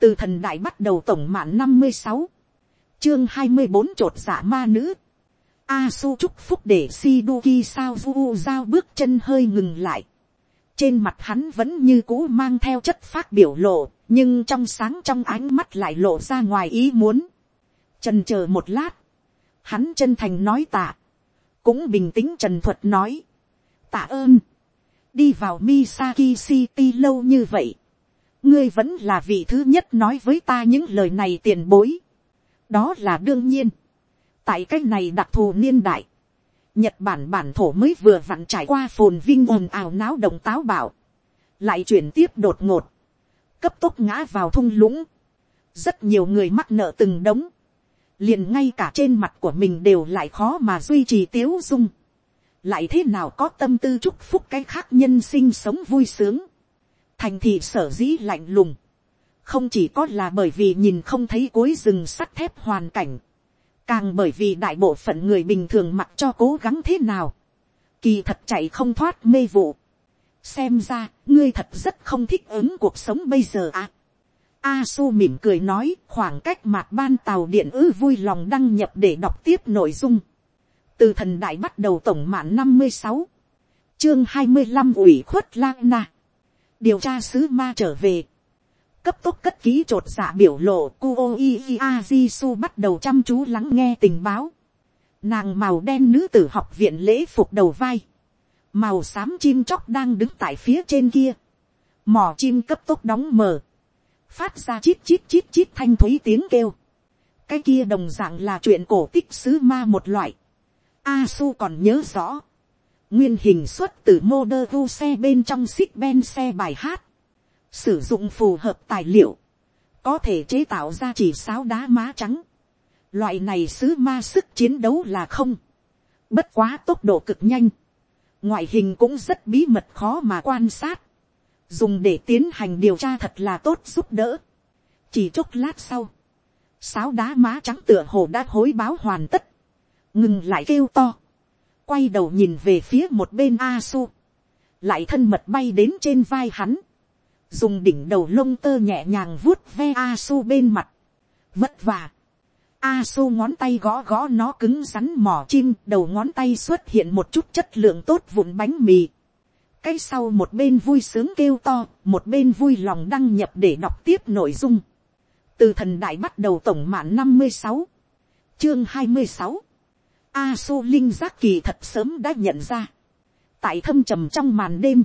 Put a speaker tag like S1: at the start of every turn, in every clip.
S1: Từ thần đại bắt đầu tổng mạn 56. Chương 24 chột dạ ma nữ. Asu chúc phúc để Shiduki sao vu giao bước chân hơi ngừng lại. Trên mặt hắn vẫn như cũ mang theo chất phác biểu lộ, nhưng trong sáng trong ánh mắt lại lộ ra ngoài ý muốn. Chần chờ một lát, hắn chân thành nói tạ, cũng bình tĩnh trần thuật nói, tạ ơn. Đi vào Misaki City lâu như vậy, ngươi vẫn là vị thứ nhất nói với ta những lời này tiền bối. Đó là đương nhiên. Tại cái này đặc thù niên đại, Nhật Bản bản thổ mới vừa vặn trải qua phồn vinh ồn ào náo động táo bạo, lại chuyển tiếp đột ngột, cấp tốc ngã vào thung lũng. Rất nhiều người mắc nợ từng đống, liền ngay cả trên mặt của mình đều lại khó mà duy trì tiếu dung, lại thế nào có tâm tư chúc phúc cái khác nhân sinh sống vui sướng. Thành thị sở dĩ lạnh lùng, không chỉ có là bởi vì nhìn không thấy cuối rừng sắt thép hoàn cảnh, càng bởi vì đại bộ phận người bình thường mặc cho cố gắng thế nào, kỳ thật chạy không thoát mê vụ. Xem ra, ngươi thật rất không thích ứng cuộc sống bây giờ à. Asu mỉm cười nói, khoảng cách mạt ban tàu điện vui lòng đăng nhập để đọc tiếp nội dung. Từ thần đại bắt đầu tổng mạn 56. Chương 25 ủy khuất Lana. Điều tra sứ ma trở về. Cấp tốc cất ký trột dạ biểu lộ, Kuoi Ajisu bắt đầu chăm chú lắng nghe tình báo. Nàng màu đen nữ tử học viện lễ phục đầu vai, màu xám chim chóc đang đứng tại phía trên kia. Mỏ chim cấp tốc đóng mở, phát ra chít chít chít chít thanh thúy tiếng kêu. Cái kia đồng dạng là chuyện cổ tích sứ ma một loại. Asu còn nhớ rõ, nguyên hình xuất từ Moderu xe bên trong xích ben xe bài hát, sử dụng phù hợp tài liệu, có thể chế tạo ra chỉ sáo đá má trắng. Loại này sứ ma sức chiến đấu là không, bất quá tốc độ cực nhanh, ngoại hình cũng rất bí mật khó mà quan sát, dùng để tiến hành điều tra thật là tốt giúp đỡ. Chỉ chốc lát sau, sáo đá má trắng tựa hồ đã hối báo hoàn tất, ngừng lại kêu to, quay đầu nhìn về phía một bên Asu, lại thân mật bay đến trên vai hắn, dùng đỉnh đầu lông tơ nhẹ nhàng vuốt ve Asu bên mặt. Vất vả. Asu ngón tay gõ gõ nó cứng rắn mỏ chim, đầu ngón tay xuất hiện một chút chất lượng tốt vụn bánh mì. Cái sau một bên vui sướng kêu to, một bên vui lòng đăng nhập để đọc tiếp nội dung. Từ thần đại bắt đầu tổng mạn 56. Chương 26. Asu linh giác kỳ thật sớm đã nhận ra. Tại thâm trầm trong màn đêm,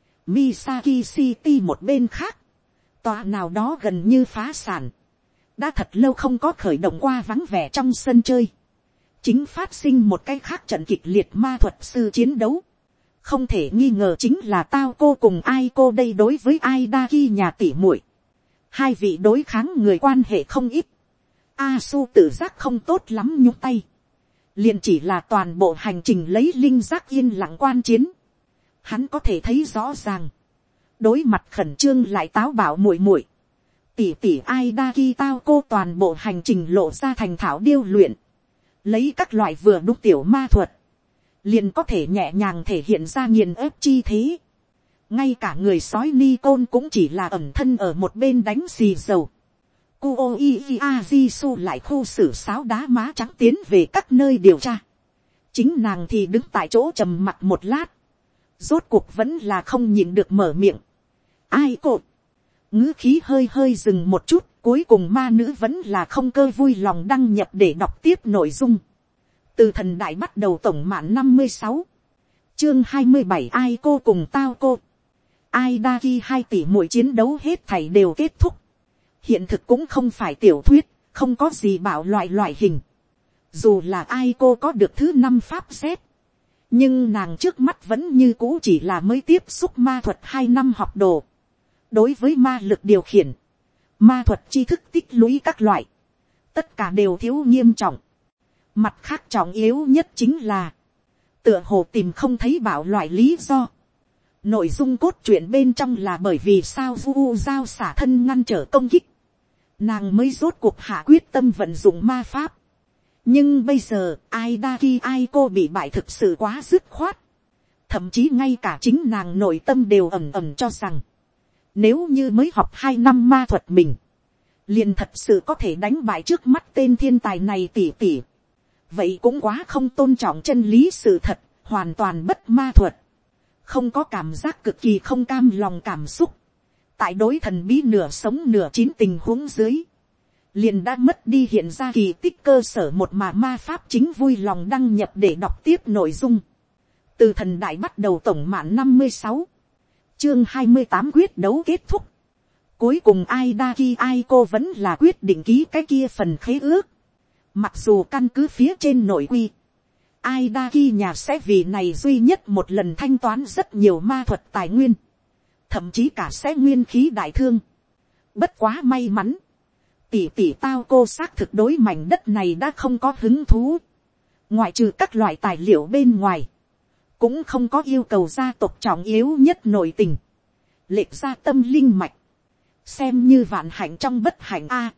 S1: Misaki City một bên khác, tòa nào đó gần như phá sản, đã thật lâu không có khởi động qua vắng vẻ trong sân chơi, chính phát sinh một cái khác trận kịch liệt ma thuật sư chiến đấu. Không thể nghi ngờ chính là tao cô cùng ai cô đây đối với ai đa khi nhà tỉ muội. Hai vị đối kháng người quan hệ không ít. Asu tự giác không tốt lắm nhúc tay, liền chỉ là toàn bộ hành trình lấy linh giác yên lặng quan chiến. Hắn có thể thấy rõ ràng, đối mặt khẩn trương lại táo bạo muội muội, tỷ tỷ ai đa khi tao cô toàn bộ hành trình lộ ra thành thạo điêu luyện, lấy các loại vừa đúng tiểu ma thuật, liền có thể nhẹ nhàng thể hiện ra nghiền ép chi thế. Ngay cả người sói Nikon cũng chỉ là ẩn thân ở một bên đánh xì dầu. Kuoi Ajisu lại khu xử sáo đá má trắng tiến về các nơi điều tra. Chính nàng thì đứng tại chỗ trầm mặc một lát, rốt cuộc vẫn là không nhịn được mở miệng. Ai cột, ngữ khí hơi hơi dừng một chút, cuối cùng ma nữ vẫn là không cơ vui lòng đăng nhập để đọc tiếp nội dung. Từ thần đại bắt đầu tổng mạn 56. Chương 27 ai cô cùng tao cô. Ai đa khi hai tỷ muội chiến đấu hết thảy đều kết thúc. Hiện thực cũng không phải tiểu thuyết, không có gì bảo loại hình. Dù là ai cô có được thứ 5 pháp xét, nhưng nàng trước mắt vẫn như cũ chỉ là mới tiếp xúc ma thuật 2 năm học đồ. Đối với ma lực điều khiển, ma thuật tri thức tích lũy các loại, tất cả đều thiếu nghiêm trọng. Mặt khác trọng yếu nhất chính là, tựa hồ tìm không thấy bảo loại lý do. Nội dung cốt truyện bên trong là bởi vì sao vu giao xả thân ngăn trở công kích, nàng mới rốt cuộc hạ quyết tâm vận dụng ma pháp. Nhưng bây giờ ai đa khi ai cô bị bại thực sự quá dứt khoát, thậm chí ngay cả chính nàng nội tâm đều ẩm ẩm cho rằng, nếu như mới học 2 năm ma thuật mình, liền thật sự có thể đánh bại trước mắt tên thiên tài này tỉ tỉ. Vậy cũng quá không tôn trọng chân lý sự thật, hoàn toàn bất ma thuật. Không có cảm giác cực kỳ không cam lòng cảm xúc. Tại đối thần bí nửa sống nửa chín tình huống dưới, liền đã mất đi hiện ra kỳ tích cơ sở một mà ma pháp chính vui lòng đăng nhập để đọc tiếp nội dung. Từ thần đại bắt đầu tổng mạng 56, chương 28 quyết đấu kết thúc. Cuối cùng Aidaki Aiko vẫn là quyết định ký cái kia phần khế ước. Mặc dù căn cứ phía trên nội quy, Aidaki nhà sẽ vì này duy nhất một lần thanh toán rất nhiều ma thuật tài nguyên, thậm chí cả sẽ nguyên khí đại thương. Bất quá may mắn, tỷ tỷ tao cô xác thực đối mảnh đất này đã không có hứng thú. Ngoại trừ các loại tài liệu bên ngoài, cũng không có yêu cầu gia tộc trọng yếu nhất nội tình, lệch ra tâm linh mạch, xem như vạn hạnh trong bất hạnh a.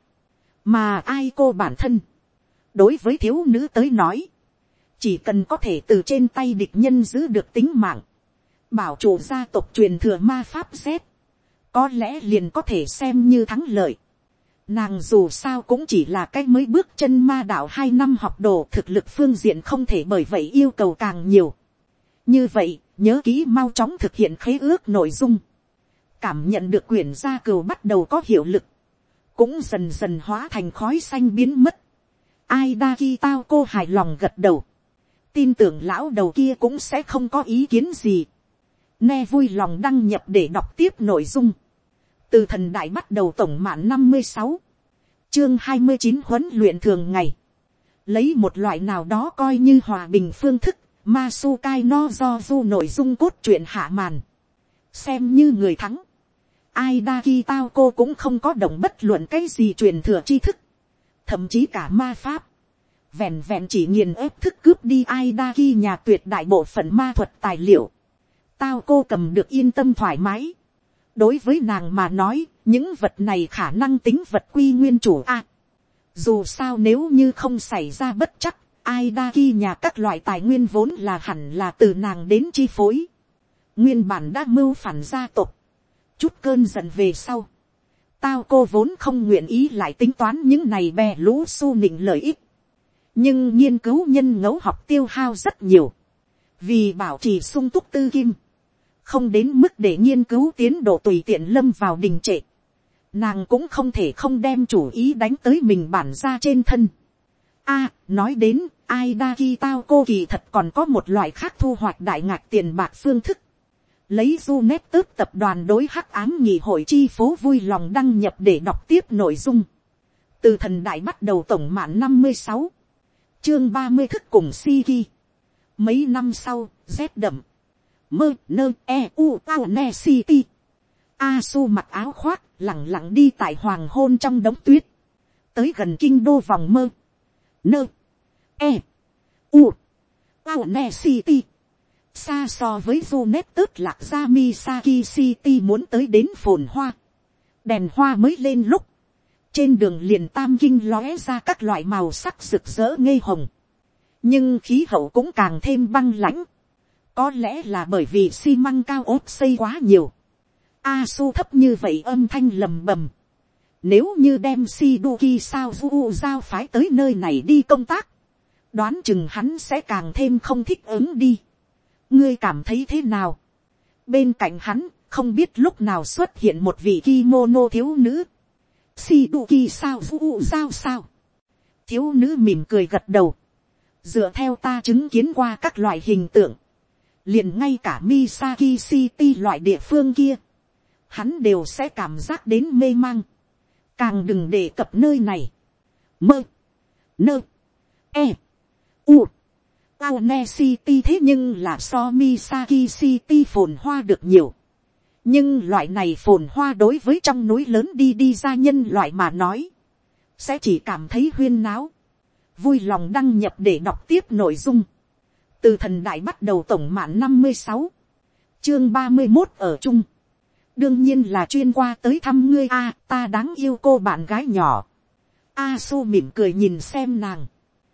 S1: Mà ai cô bản thân, đối với thiếu nữ tới nói, chỉ cần có thể từ trên tay địch nhân giữ được tính mạng, bảo chủ gia tộc truyền thừa ma pháp Z, có lẽ liền có thể xem như thắng lợi. Nàng dù sao cũng chỉ là cái mới bước chân ma đạo 2 năm học đồ, thực lực phương diện không thể bởi vậy yêu cầu càng nhiều. Như vậy, nhớ kỹ mau chóng thực hiện khế ước nội dung. Cảm nhận được quyển gia cừu bắt đầu có hiệu lực, cũng dần dần hóa thành khói xanh biến mất. Aidaki tao cô hài lòng gật đầu, tin tưởng lão đầu kia cũng sẽ không có ý kiến gì. Ne vui lòng đăng nhập để đọc tiếp nội dung. Từ thần đại bắt đầu tổng mạng 56, chương 29 huấn luyện thường ngày. Lấy một loại nào đó coi như hòa bình phương thức, Masukai no Joju nội dung cốt truyện hạ màn. Xem như người thắng, Aidaki tao cô cũng không có động bất luận cái gì truyền thừa tri thức, thậm chí cả ma pháp. Vẹn vẹn chỉ nghiền ép thức cướp đi Aidaki nhà tuyệt đại bộ phận ma thuật tài liệu. Tao cô cầm được yên tâm thoải mái. Đối với nàng mà nói, những vật này khả năng tính vật quy nguyên chủ a. Dù sao nếu như không xảy ra bất chắc, Aidaki nhà các loại tài nguyên vốn là hẳn là từ nàng đến chi phối. Nguyên bản đã mưu phản gia tộc, chút cơn giận về sau, tao cô vốn không nguyện ý lại tính toán những này bè lũ su nịnh lợi ích. Nhưng nghiên cứu nhân ngẫu học tiêu hao rất nhiều, vì bảo trì sung túc tư kim, không đến mức để nghiên cứu tiến độ tùy tiện lâm vào đình trệ. Nàng cũng không thể không đem chủ ý đánh tới mình bản ra trên thân. Nói đến Aidaki tao cô kỳ thật còn có một loại khác thu hoạch đại ngạc tiền bạc phương thức. Lấy Junet tớp tập đoàn đối hắc ám nghị hội chi phố vui lòng đăng nhập để đọc tiếp nội dung. Từ thần đại bắt đầu tổng mạng 56, chương 30 thức cùng Shiki. Mấy năm sau, rét đậm, mơ nơ e u tao ne city. Asu mặc áo khoác, lẳng lặng đi tại hoàng hôn trong đống tuyết, tới gần kinh đô vòng mơ nơ e u tao ne city. Xa so với Junet tớt lạc ra Misaki City muốn tới đến phồn hoa. Đèn hoa mới lên lúc, trên đường liền tam kinh lóe ra các loại màu sắc rực rỡ ngây hồng. Nhưng khí hậu cũng càng thêm băng lãnh. Có lẽ là bởi vì xi măng cao ốt xây quá nhiều. Asu thấp như vậy âm thanh lầm bầm. Nếu như đem Shiduki Saozu giao phái tới nơi này đi công tác, đoán chừng hắn sẽ càng thêm không thích ứng đi. Ngươi cảm thấy thế nào? Bên cạnh hắn, không biết lúc nào xuất hiện một vị kimono thiếu nữ. Shiduki Saozu giao sao? Thiếu nữ mỉm cười gật đầu. Dựa theo ta chứng kiến qua các loại hình tượng, liền ngay cả Misaki City loại địa phương kia, hắn đều sẽ cảm giác đến mê mang. Càng đừng đề cập nơi này. Mơ nơ e u Aone City thế nhưng là so Misaki City phồn hoa được nhiều. Nhưng loại này phồn hoa đối với trong núi lớn đi ra nhân loại mà nói, sẽ chỉ cảm thấy huyên náo. Vui lòng đăng nhập để đọc tiếp nội dung. Từ thần đại bắt đầu tổng mạng 56, chương 31 ở chung. Đương nhiên là chuyên qua tới thăm ngươi ta đáng yêu cô bạn gái nhỏ. Asu mỉm cười nhìn xem nàng.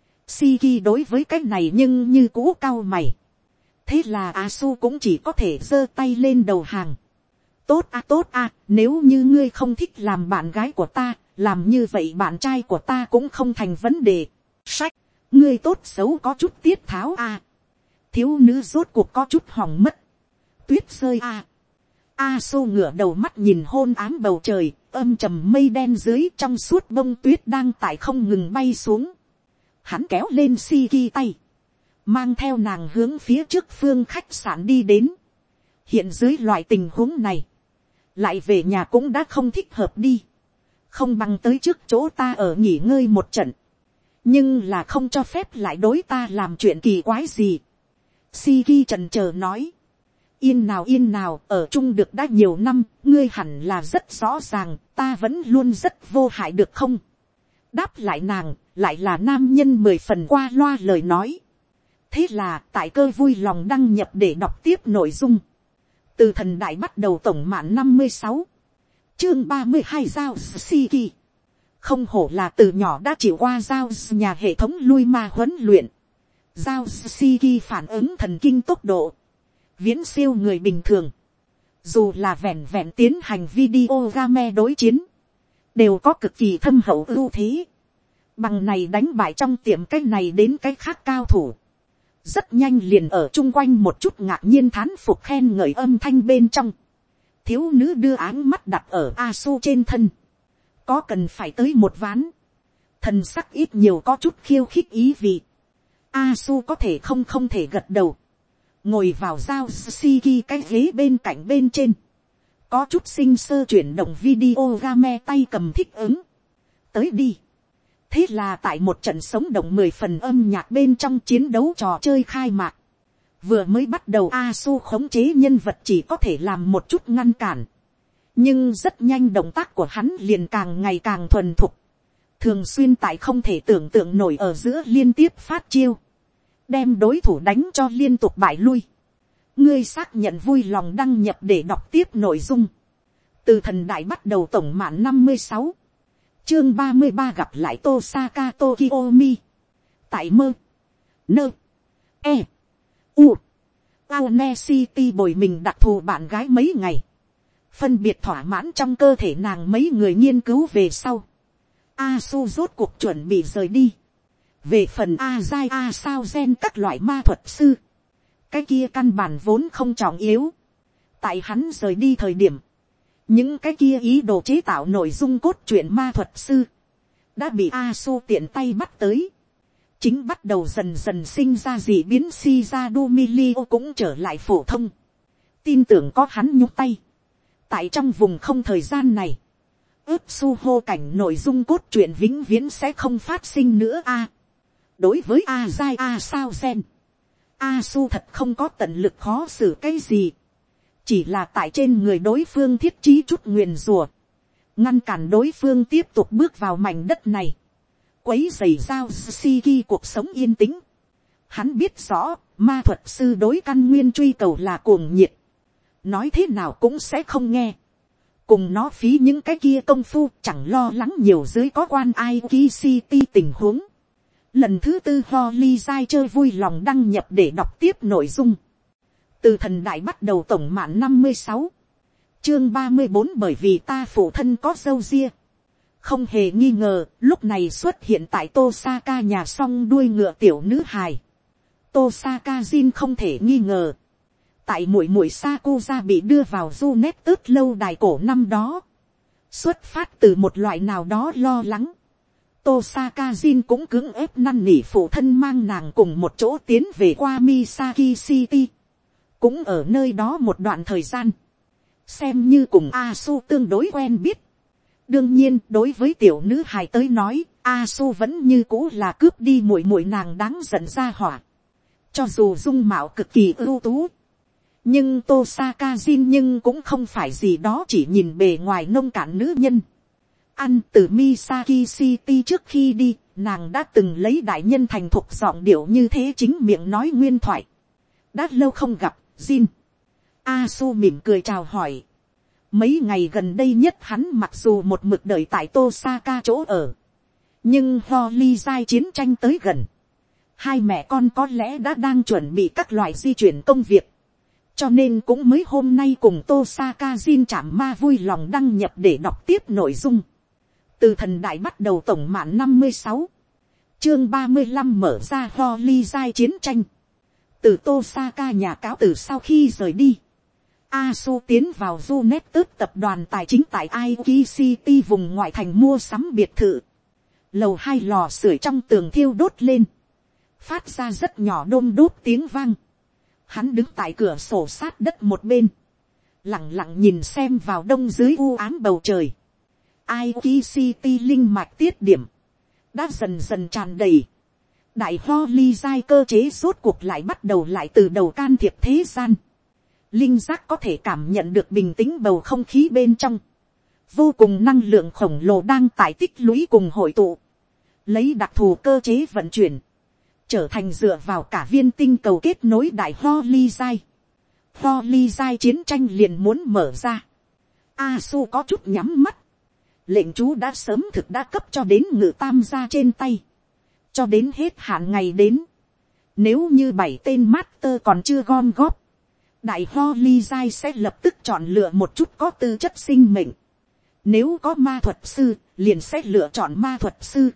S1: Shiki đối với cái này nhưng như cũ cau mày. Thế là Asu cũng chỉ có thể giơ tay lên đầu hàng. tốt à, nếu như ngươi không thích làm bạn gái của ta, làm như vậy bạn trai của ta cũng không thành vấn đề. Sách, ngươi tốt xấu có chút tiết tháo à. Thiếu nữ rốt cuộc có chút hỏng mất. Tuyết rơi à. A Su ngửa đầu mắt nhìn hôn ám bầu trời, âm trầm mây đen dưới trong suốt bông tuyết đang tại không ngừng bay xuống. Hắn kéo lên Shiki tay, mang theo nàng hướng phía trước phương khách sạn đi đến. Hiện dưới loại tình huống này, lại về nhà cũng đã không thích hợp đi, không bằng tới trước chỗ ta ở nghỉ ngơi một trận, nhưng là không cho phép lại đối ta làm chuyện kỳ quái gì. Shiki trần chờ nói, yên nào, ở chung được đã nhiều năm, ngươi hẳn là rất rõ ràng, ta vẫn luôn rất vô hại được không? Đáp lại nàng, lại là nam nhân 10 phần qua loa lời nói. Thế là, tại cơ vui lòng đăng nhập để đọc tiếp nội dung. Từ thần đại bắt đầu tổng mạng 56. Chương 32 Giao Shiki. Không hổ là từ nhỏ đã chịu qua Giao nhà hệ thống lui ma huấn luyện. Giao Shiki phản ứng thần kinh tốc độ viễn siêu người bình thường. Dù là vẹn vẹn tiến hành video game đối chiến, đều có cực kỳ thâm hậu ưu thế. Bằng này đánh bại trong tiệm cái này đến cái khác cao thủ. Rất nhanh liền ở chung quanh một chút ngạc nhiên thán phục khen ngợi âm thanh bên trong. Thiếu nữ đưa áng mắt đặt ở A Su trên thân. Có cần phải tới một ván. Thần sắc ít nhiều có chút khiêu khích ý vị. A Su có thể không thể gật đầu. Ngồi vào Giao Shiki cái ghế bên cạnh bên trên. Có chút sinh sơ chuyển động video game tay cầm thích ứng. Tới đi. Thế là tại một trận sống động 10 phần âm nhạc bên trong chiến đấu trò chơi khai mạc. Vừa mới bắt đầu A Su khống chế nhân vật chỉ có thể làm một chút ngăn cản. Nhưng rất nhanh động tác của hắn liền càng ngày càng thuần thục. Thường xuyên tại không thể tưởng tượng nổi ở giữa liên tiếp phát chiêu. Đem đối thủ đánh cho liên tục bại lui. Ngươi xác nhận vui lòng đăng nhập để đọc tiếp nội dung. Từ thần đại bắt đầu tổng mạng 56. Chương 33 gặp lại Tosaka Tokiomi. Tại mơ. Nơ. E. U. Aone City bồi mình đặc thù bạn gái mấy ngày. Phân biệt thỏa mãn trong cơ thể nàng mấy người nghiên cứu về sau. A Su rốt cuộc chuẩn bị rời đi. Về phần A Giai A Sao Gen các loại ma thuật sư. Cái kia căn bản vốn không trọng yếu. Tại hắn rời đi thời điểm. Những cái kia ý đồ chế tạo nội dung cốt truyện ma thuật sư. Đã bị A Su tiện tay bắt tới. Chính bắt đầu dần dần sinh ra dị biến Shizadu Milio cũng trở lại phổ thông. Tin tưởng có hắn nhúc tay. Tại trong vùng không thời gian này. Ướp su hô cảnh nội dung cốt truyện vĩnh viễn sẽ không phát sinh nữa a. Đối với A Giai A Sao Gen. A Su thật không có tận lực khó xử cái gì. Chỉ là tại trên người đối phương thiết trí chút nguyền rùa. Ngăn cản đối phương tiếp tục bước vào mảnh đất này. Quấy rầy Giao Shiki cuộc sống yên tĩnh. Hắn biết rõ, ma thuật sư đối căn nguyên truy cầu là cuồng nhiệt. Nói thế nào cũng sẽ không nghe. Cùng nó phí những cái kia công phu chẳng lo lắng nhiều dưới có quan Aiki City tình huống. Lần thứ tư Holly Giai chơi vui lòng đăng nhập để đọc tiếp nội dung. Từ thần đại bắt đầu tổng mạng 56. Chương 34 bởi vì ta phụ thân có râu ria. Không hề nghi ngờ, lúc này xuất hiện tại Tosaka nhà song đuôi ngựa tiểu nữ hài. Tosaka Jin không thể nghi ngờ. Tại muội muội Sakuza bị đưa vào Junet tớt lâu đài cổ năm đó. Xuất phát từ một loại nào đó lo lắng. Tosaka Jin cũng cưỡng ép năn nỉ phụ thân mang nàng cùng một chỗ tiến về qua Misaki City. Cũng ở nơi đó một đoạn thời gian. Xem như cùng A-su tương đối quen biết. Đương nhiên đối với tiểu nữ hài tới nói, A-su vẫn như cũ là cướp đi muội muội nàng đáng giận ra hỏa. Cho dù dung mạo cực kỳ ưu tú. Nhưng Tosaka Jin nhưng cũng không phải gì đó chỉ nhìn bề ngoài nông cạn nữ nhân. Ăn từ Misaki City trước khi đi, nàng đã từng lấy đại nhân thành thục giọng điệu như thế chính miệng nói nguyên thoại. Đã lâu không gặp, Jin. A-su mỉm cười chào hỏi. Mấy ngày gần đây nhất hắn mặc dù một mực đợi tại Tosaka chỗ ở. Nhưng Holly Giai chiến tranh tới gần. Hai mẹ con có lẽ đã đang chuẩn bị các loại di chuyển công việc. cho nên cũng mới hôm nay cùng Tosaka Jin chạm ma vui lòng đăng nhập để đọc tiếp nội dung. Từ thần đại bắt đầu tổng mạn 56, chương 35 mở ra Holly giai chiến tranh. Từ Tosaka nhà cáo từ sau khi rời đi, Asu tiến vào Junetus tập đoàn tài chính tại Aiki City vùng ngoại thành mua sắm biệt thự. Lầu 2 lò sưởi trong tường thiêu đốt lên, phát ra rất nhỏ đôm đốt tiếng vang. Hắn đứng tại cửa sổ sát đất một bên, lặng lặng nhìn xem vào đông dưới u ám bầu trời. Aiki City linh mạch tiết điểm đã dần dần tràn đầy. Đại Holly giai cơ chế rốt cuộc lại bắt đầu lại từ đầu can thiệp thế gian. Linh giác có thể cảm nhận được bình tĩnh bầu không khí bên trong. Vô cùng năng lượng khổng lồ đang tại tích lũy cùng hội tụ. Lấy đặc thù cơ chế vận chuyển, trở thành dựa vào cả viên tinh cầu kết nối đại Holly giai. Holly giai chiến tranh liền muốn mở ra. Asu có chút nhắm mắt. Lệnh chú đã sớm thực đã cấp cho đến Ngự Tam gia trên tay. Cho đến hết hạn ngày đến. Nếu như 7 tên master còn chưa gom góp, đại Holly giai sẽ lập tức chọn lựa một chút có tư chất sinh mệnh. Nếu có ma thuật sư, liền sẽ lựa chọn ma thuật sư.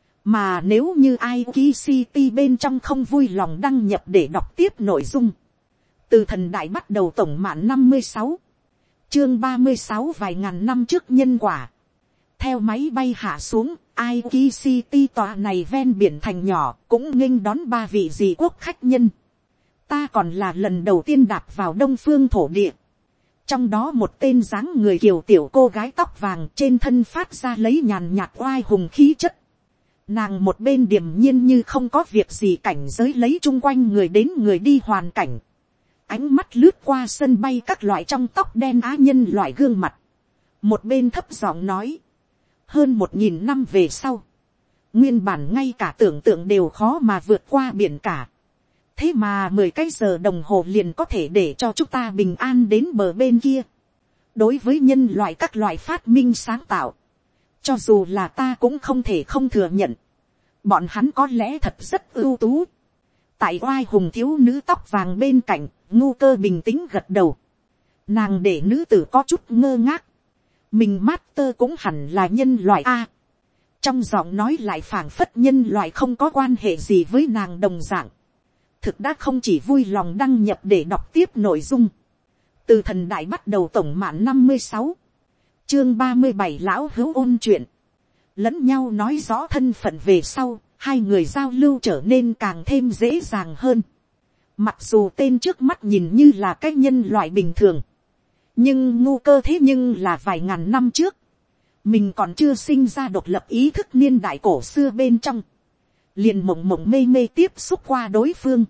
S1: Mà nếu như Aiki City bên trong không vui lòng đăng nhập để đọc tiếp nội dung. Từ thần đại bắt đầu tổng mạn 56, chương 36 vài ngàn năm trước nhân quả. Theo máy bay hạ xuống, Aiki City tòa này ven biển thành nhỏ cũng nghênh đón 3 vị dị quốc khách nhân. Ta còn là lần đầu tiên đạp vào đông phương thổ địa. Trong đó một tên dáng người kiều tiểu cô gái tóc vàng trên thân phát ra lấy nhàn nhạt oai hùng khí chất. Nàng một bên điềm nhiên như không có việc gì cảnh giới lấy chung quanh người đến người đi hoàn cảnh. Ánh mắt lướt qua sân bay các loại trong tóc đen á nhân loại gương mặt. Một bên thấp giọng nói. Hơn 1000 năm về sau. Nguyên bản ngay cả tưởng tượng đều khó mà vượt qua biển cả. Thế mà 10 cái giờ đồng hồ liền có thể để cho chúng ta bình an đến bờ bên kia. Đối với nhân loại các loại phát minh sáng tạo. Cho dù là ta cũng không thể không thừa nhận. Bọn hắn có lẽ thật rất ưu tú. Tại oai hùng thiếu nữ tóc vàng bên cạnh, ngu cơ bình tĩnh gật đầu. Nàng để nữ tử có chút ngơ ngác. Mình master cũng hẳn là nhân loại A. Trong giọng nói lại phảng phất nhân loại không có quan hệ gì với nàng đồng dạng. Thực đã không chỉ vui lòng đăng nhập để đọc tiếp nội dung. Từ thần đại bắt đầu tổng mạn 56. Chương 37 lão hữu ôn chuyện. Lẫn nhau nói rõ thân phận về sau, hai người giao lưu trở nên càng thêm dễ dàng hơn. Mặc dù tên trước mắt nhìn như là cái nhân loại bình thường. Nhưng ngu cơ thế nhưng là vài ngàn năm trước. Mình còn chưa sinh ra độc lập ý thức niên đại cổ xưa bên trong. Liền mộng mộng mê mê tiếp xúc qua đối phương.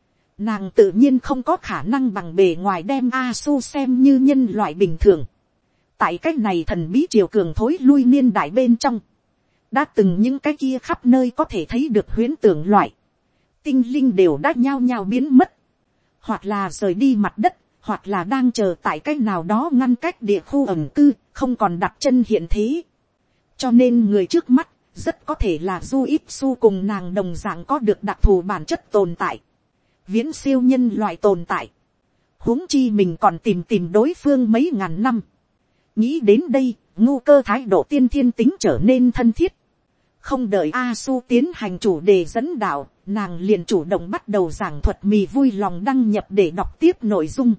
S1: Nàng tự nhiên không có khả năng bằng bề ngoài đem Asu xem như nhân loại bình thường. Tại cái này thần bí triều cường thối lui niên đại bên trong. Đã từng những cái kia khắp nơi có thể thấy được huyễn tưởng loại. Tinh linh đều đã nhao nhao biến mất. Hoặc là rời đi mặt đất. Hoặc là đang chờ tại cái nào đó ngăn cách địa khu ẩn cư. Không còn đặt chân hiện thế. Cho nên người trước mắt. Rất có thể là Du Ít Su cùng nàng đồng dạng có được đặc thù bản chất tồn tại. Viễn siêu nhân loại tồn tại. Huống chi mình còn tìm đối phương mấy ngàn năm. Nghĩ đến đây, ngu cơ thái độ tiên thiên tính trở nên thân thiết. Không đợi Asu tiến hành chủ đề dẫn đạo, nàng liền chủ động bắt đầu giảng thuật mì vui lòng đăng nhập để đọc tiếp nội dung.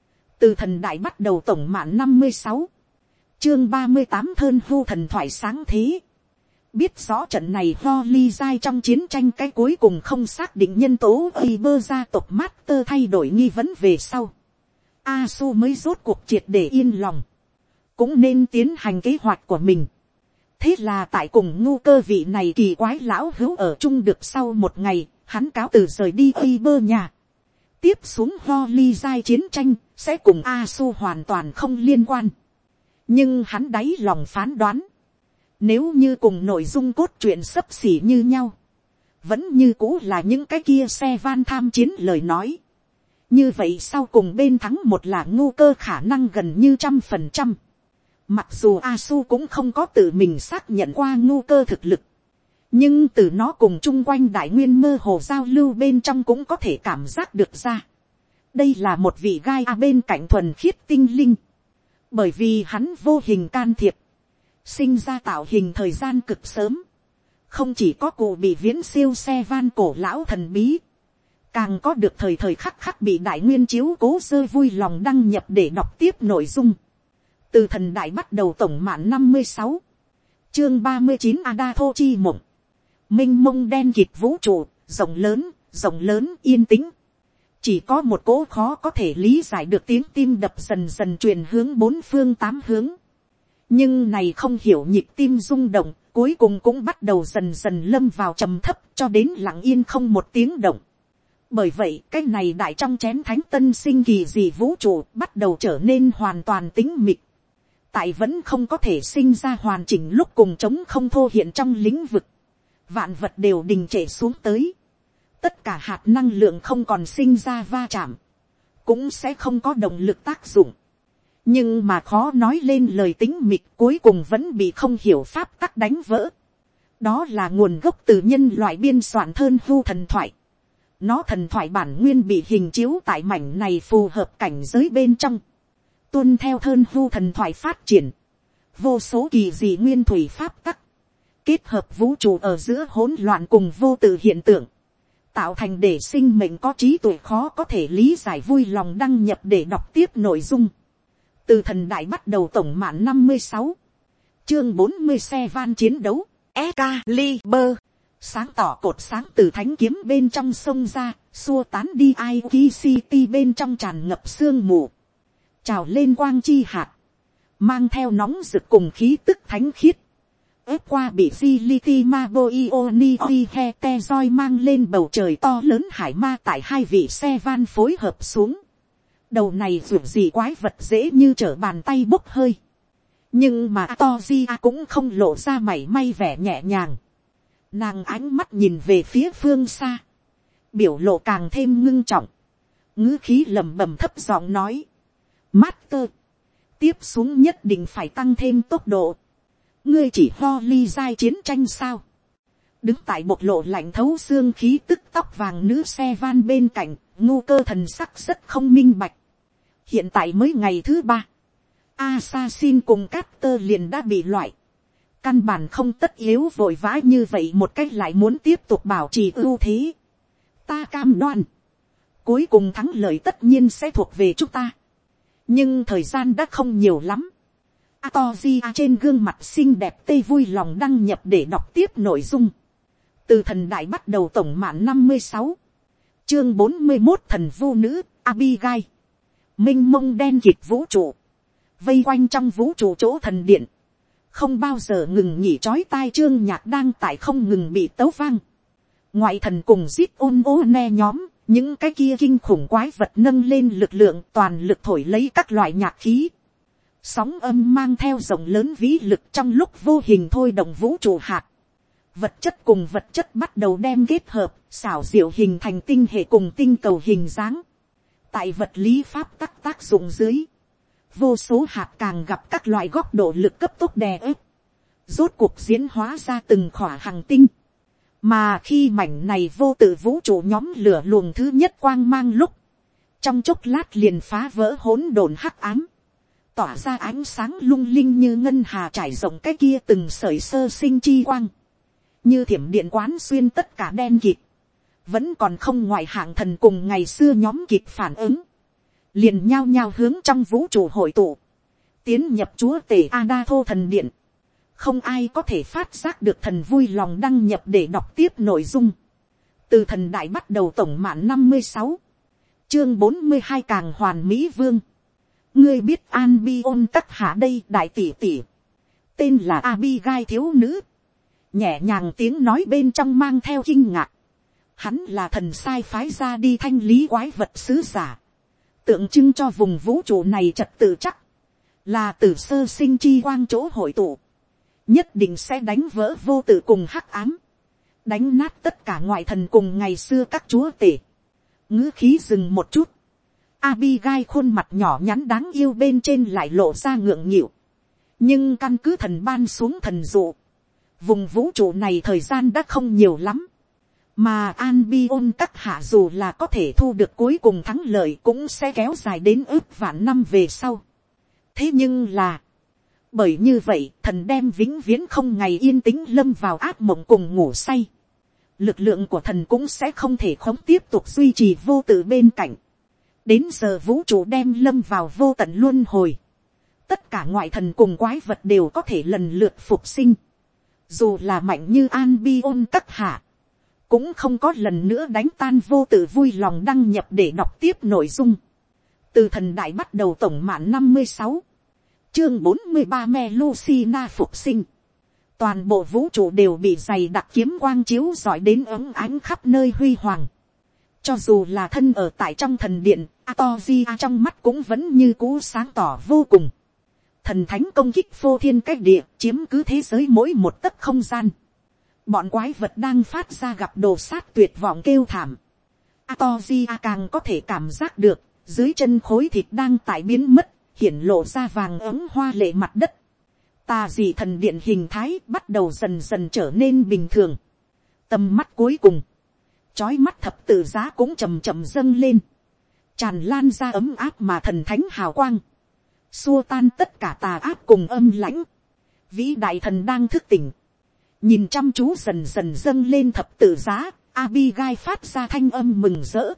S1: Từ thần đại bắt đầu tổng mạn 56. Chương 38 thơn hưu thần thoại sáng thế. Biết rõ trận này Holly giai trong chiến tranh cái cuối cùng không xác định nhân tố Uber gia tộc Master thay đổi nghi vấn về sau. Asu mới rốt cuộc triệt để yên lòng. Cũng nên tiến hành kế hoạch của mình. Thế là tại cùng ngu cơ vị này kỳ quái lão hữu ở chung được sau một ngày, hắn cáo từ rời đi Uber nhà. Tiếp xuống Holly giai chiến tranh, sẽ cùng Asu hoàn toàn không liên quan. Nhưng hắn đáy lòng phán đoán. Nếu như cùng nội dung cốt truyện xấp xỉ như nhau. Vẫn như cũ là những cái kia xe van tham chiến lời nói. Như vậy sau cùng bên thắng một là ngu cơ khả năng gần như 100%. Mặc dù Asu cũng không có tự mình xác nhận qua ngu cơ thực lực. Nhưng từ nó cùng chung quanh đại nguyên mơ hồ giao lưu bên trong cũng có thể cảm giác được ra. Đây là một vị gai bên cạnh thuần khiết tinh linh. Bởi vì hắn vô hình can thiệp. Sinh ra tạo hình thời gian cực sớm. Không chỉ có cụ bị viễn siêu xe van cổ lão thần bí. Càng có được thời thời khắc khắc bị đại nguyên chiếu cố rơi vui lòng đăng nhập để đọc tiếp nội dung. Từ thần đại bắt đầu tổng mạng 56. Chương 39 Ada Thô Chi Mộng. Minh mông đen kịt vũ trụ, rộng lớn yên tĩnh. Chỉ có một cỗ khó có thể lý giải được tiếng tim đập dần dần truyền hướng bốn phương tám hướng. Nhưng này không hiểu nhịp tim rung động, cuối cùng cũng bắt đầu dần dần lâm vào trầm thấp cho đến lặng yên không một tiếng động. Bởi vậy cái này đại trong chén thánh tân sinh kỳ dị vũ trụ bắt đầu trở nên hoàn toàn tĩnh mịch. Tại vẫn không có thể sinh ra hoàn chỉnh lúc cùng trống không thô hiện trong lĩnh vực. Vạn vật đều đình trệ xuống tới. Tất cả hạt năng lượng không còn sinh ra va chạm. Cũng sẽ không có động lực tác dụng. Nhưng mà khó nói lên lời tĩnh mịch cuối cùng vẫn bị không hiểu pháp tắc đánh vỡ. Đó là nguồn gốc từ nhân loại biên soạn thơn vu thần thoại. Nó thần thoại bản nguyên bị hình chiếu tại mảnh này phù hợp cảnh giới bên trong. Tuân theo thơn vu thần thoại phát triển. Vô số kỳ dị nguyên thủy pháp tắc. Kết hợp vũ trụ ở giữa hỗn loạn cùng vô tự hiện tượng. Tạo thành để sinh mệnh có trí tuệ khó có thể lý giải vui lòng đăng nhập để đọc tiếp nội dung. Từ thần đại bắt đầu tổng mạng 56. Chương 40 xe van chiến đấu. Excalibur. Sáng tỏ cột sáng từ thánh kiếm bên trong sông ra, xua tán đi Aiki City bên trong tràn ngập sương mù. Trào lên quang chi hạt. Mang theo nóng rực cùng khí tức thánh khiết. Ép qua bị Ziliti Maboioni Hete Roi mang lên bầu trời to lớn hải ma tại hai vị xe van phối hợp xuống. Đầu này dù gì quái vật dễ như trở bàn tay bốc hơi. Nhưng mà Toji cũng không lộ ra mảy may vẻ nhẹ nhàng. Nàng ánh mắt nhìn về phía phương xa. Biểu lộ càng thêm ngưng trọng. Ngữ khí lẩm bẩm thấp giọng nói. Master. Tiếp xuống nhất định phải tăng thêm tốc độ. Ngươi chỉ lo ly giai chiến tranh sao. Đứng tại một lộ lạnh thấu xương khí tức tóc vàng nữ xe van bên cạnh. Ngu cơ thần sắc rất không minh bạch. Hiện tại mới ngày thứ 3. Assassin cùng Carter liền đã bị loại. Căn bản không tất yếu vội vã như vậy một cách lại muốn tiếp tục bảo trì ưu thế. Ta cam đoan. Cuối cùng thắng lợi tất nhiên sẽ thuộc về chúng ta. Nhưng thời gian đã không nhiều lắm. Atoji trên gương mặt xinh đẹp tê vui lòng đăng nhập để đọc tiếp nội dung. Từ thần đại bắt đầu tổng mạng 56. Chương 41 thần vu nữ, Abigail. Minh mông đen kịt vũ trụ. Vây quanh trong vũ trụ chỗ thần điện. Không bao giờ ngừng nghỉ chói tai chương nhạc đang tại không ngừng bị tấu vang. Ngoại thần cùng giết ôn ô ne nhóm, những cái kia kinh khủng quái vật nâng lên lực lượng toàn lực thổi lấy các loại nhạc khí. Sóng âm mang theo rộng lớn vĩ lực trong lúc vô hình thôi động vũ trụ hạt. Vật chất cùng vật chất bắt đầu đem kết hợp, xảo diệu hình thành tinh hệ cùng tinh cầu hình dáng. Tại vật lý pháp tác dụng dưới. Vô số hạt càng gặp các loại góc độ lực cấp tốc đè ép. Rốt cuộc diễn hóa ra từng khỏa hành tinh. Mà khi mảnh này vô tự vũ trụ nhóm lửa luồng thứ nhất quang mang lúc. Trong chốc lát liền phá vỡ hỗn độn hắc ám. Tỏa ra ánh sáng lung linh như ngân hà trải rộng cái kia từng sợi sơ sinh chi quang. Như thiểm điện quán xuyên tất cả đen kịt. Vẫn còn không ngoại hạng thần cùng ngày xưa nhóm kịp phản ứng. Liền nhao nhao hướng trong vũ trụ hội tụ. Tiến nhập chúa tể Ada Thô thần điện. Không ai có thể phát giác được thần vui lòng đăng nhập để đọc tiếp nội dung. Từ thần đại bắt đầu tổng mạng 56. Chương 42 càng hoàn mỹ vương. Ngươi biết Albion các hạ đây đại tỷ tỷ. Tên là Abigail thiếu nữ. Nhẹ nhàng tiếng nói bên trong mang theo kinh ngạc. Hắn là thần sai phái ra đi thanh lý quái vật sứ giả. Tượng trưng cho vùng vũ trụ này trật tự chắc. Là từ sơ sinh chi quang chỗ hội tụ. Nhất định sẽ đánh vỡ vô tự cùng hắc ám. Đánh nát tất cả ngoại thần cùng ngày xưa các chúa tể. Ngữ khí dừng một chút. Abigail khuôn mặt nhỏ nhắn đáng yêu bên trên lại lộ ra ngượng nghịu. Nhưng căn cứ thần ban xuống thần dụ. Vùng vũ trụ này thời gian đã không nhiều lắm. Mà Albion các hạ dù là có thể thu được cuối cùng thắng lợi cũng sẽ kéo dài đến ước vạn năm về sau. Thế nhưng là, bởi như vậy thần đem vĩnh viễn không ngày yên tĩnh lâm vào ác mộng cùng ngủ say. Lực lượng của thần cũng sẽ không thể không tiếp tục duy trì vô tự bên cạnh. Đến giờ vũ trụ đem lâm vào vô tận luân hồi. Tất cả ngoại thần cùng quái vật đều có thể lần lượt phục sinh. Dù là mạnh như Albion các hạ, cũng không có lần nữa đánh tan vô tự vui lòng đăng nhập để đọc tiếp nội dung. Từ thần đại bắt đầu tổng mạng 56. Chương 43 Melusina phục sinh. Toàn bộ vũ trụ đều bị dày đặc kiếm quang chiếu rọi đến ấm ánh khắp nơi huy hoàng. Cho dù là thân ở tại trong thần điện, Atoria trong mắt cũng vẫn như cũ sáng tỏ vô cùng. Thần thánh công kích phô thiên cách địa, chiếm cứ thế giới mỗi một tấc không gian. Bọn quái vật đang phát ra gặp đồ sát tuyệt vọng kêu thảm. Atoria càng có thể cảm giác được, dưới chân khối thịt đang tại biến mất, hiển lộ ra vàng ấm hoa lệ mặt đất. Tà dị thần điện hình thái bắt đầu dần dần trở nên bình thường. Tầm mắt cuối cùng, chói mắt thập tự giá cũng chầm chậm dâng lên, tràn lan ra ấm áp mà thần thánh hào quang, xua tan tất cả tà áp cùng âm lãnh. Vĩ đại thần đang thức tỉnh, nhìn chăm chú dần dần dâng lên thập tự giá, Abigail phát ra thanh âm mừng rỡ.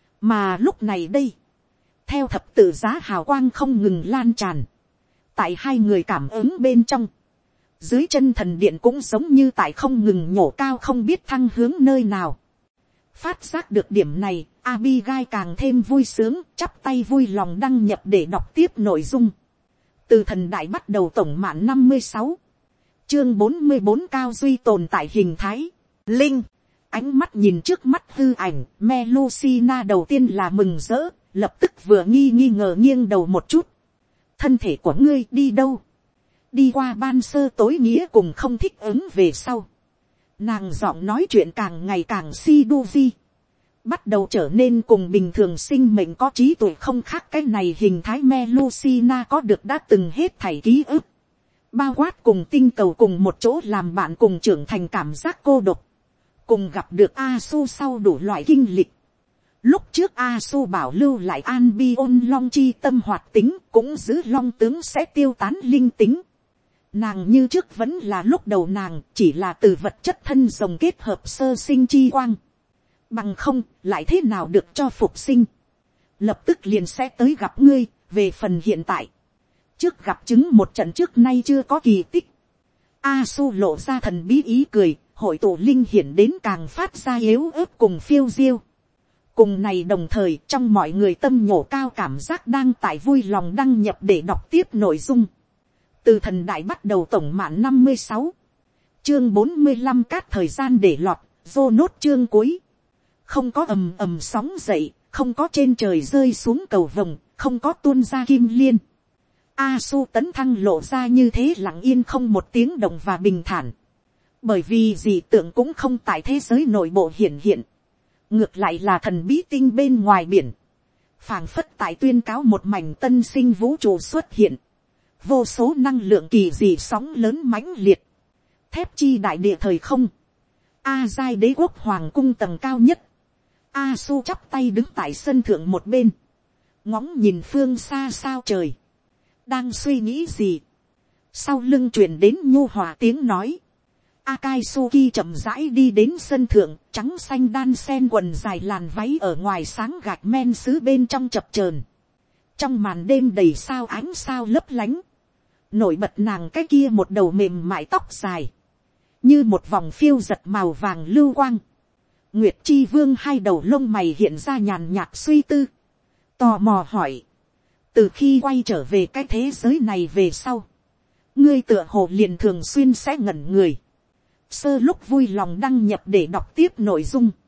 S1: Mà lúc này đây, theo thập tự giá hào quang không ngừng lan tràn, tại hai người cảm ứng bên trong, dưới chân thần điện cũng giống như tại không ngừng nhổ cao không biết thăng hướng nơi nào. Phát giác được điểm này, Abigail càng thêm vui sướng, chắp tay vui lòng đăng nhập để đọc tiếp nội dung. Từ thần đại bắt đầu tổng mạng 56. Chương 44 cao duy tồn tại hình thái. Linh. Ánh mắt nhìn trước mắt hư ảnh, Melusina đầu tiên là mừng rỡ, lập tức vừa nghi ngờ nghiêng đầu một chút. Thân thể của ngươi đi đâu? Đi qua ban sơ tối nghĩa cùng không thích ứng về sau. Nàng giọng nói chuyện càng ngày càng si đu di. Bắt đầu trở nên cùng bình thường sinh mệnh có trí tuệ không khác. Cái này hình thái Melusina có được đã từng hết thảy ký ức. Bao quát cùng tinh cầu cùng một chỗ làm bạn cùng trưởng thành cảm giác cô độc. Cùng gặp được Asu sau đủ loại kinh lịch. Lúc trước Asu bảo lưu lại Albion long chi tâm hoạt tính, cũng giữ long tướng sẽ tiêu tán linh tính. Nàng như trước vẫn là lúc đầu nàng, chỉ là từ vật chất thân rồng kết hợp sơ sinh chi quang. Bằng không, lại thế nào được cho phục sinh. Lập tức liền sẽ tới gặp ngươi, về phần hiện tại. Trước gặp chứng một trận trước nay chưa có kỳ tích. Asu lộ ra thần bí ý cười, hội tụ linh hiển đến càng phát ra yếu ớt cùng phiêu diêu. Cùng này đồng thời trong mọi người tâm nhổ cao cảm giác đang tại vui lòng đăng nhập để đọc tiếp nội dung. Từ thần đại bắt đầu tổng mạng 56. Chương 45 cát thời gian để lọt, vô nốt chương cuối. Không có ầm ầm sóng dậy, không có trên trời rơi xuống cầu vồng, không có tuôn ra kim liên. Asu tấn thăng lộ ra như thế lặng yên không một tiếng động và bình thản. Bởi vì dị tượng cũng không tại thế giới nội bộ hiện. Ngược lại là thần bí tinh bên ngoài biển. Phảng phất tại tuyên cáo một mảnh tân sinh vũ trụ xuất hiện. Vô số năng lượng kỳ dị sóng lớn mãnh liệt. Thép chi đại địa thời không. A-giai đế quốc hoàng cung tầng cao nhất. Asu chắp tay đứng tại sân thượng một bên. Ngóng nhìn phương xa sao trời. Đang suy nghĩ gì. Sau lưng truyền đến nhu hòa tiếng nói. Akatsuki chậm rãi đi đến sân thượng, trắng xanh đan sen quần dài làn váy ở ngoài sáng gạch men sứ bên trong chập chờn. Trong màn đêm đầy sao ánh sao lấp lánh. Nổi bật nàng cái kia một đầu mềm mại tóc dài. Như một vòng phiêu giật màu vàng lưu quang. Nguyệt Chi Vương hai đầu lông mày hiện ra nhàn nhạt suy tư. Tò mò hỏi. Từ khi quay trở về cái thế giới này về sau. Ngươi tựa hồ liền thường xuyên sẽ ngẩn người. Sơ lúc vui lòng đăng nhập để đọc tiếp nội dung.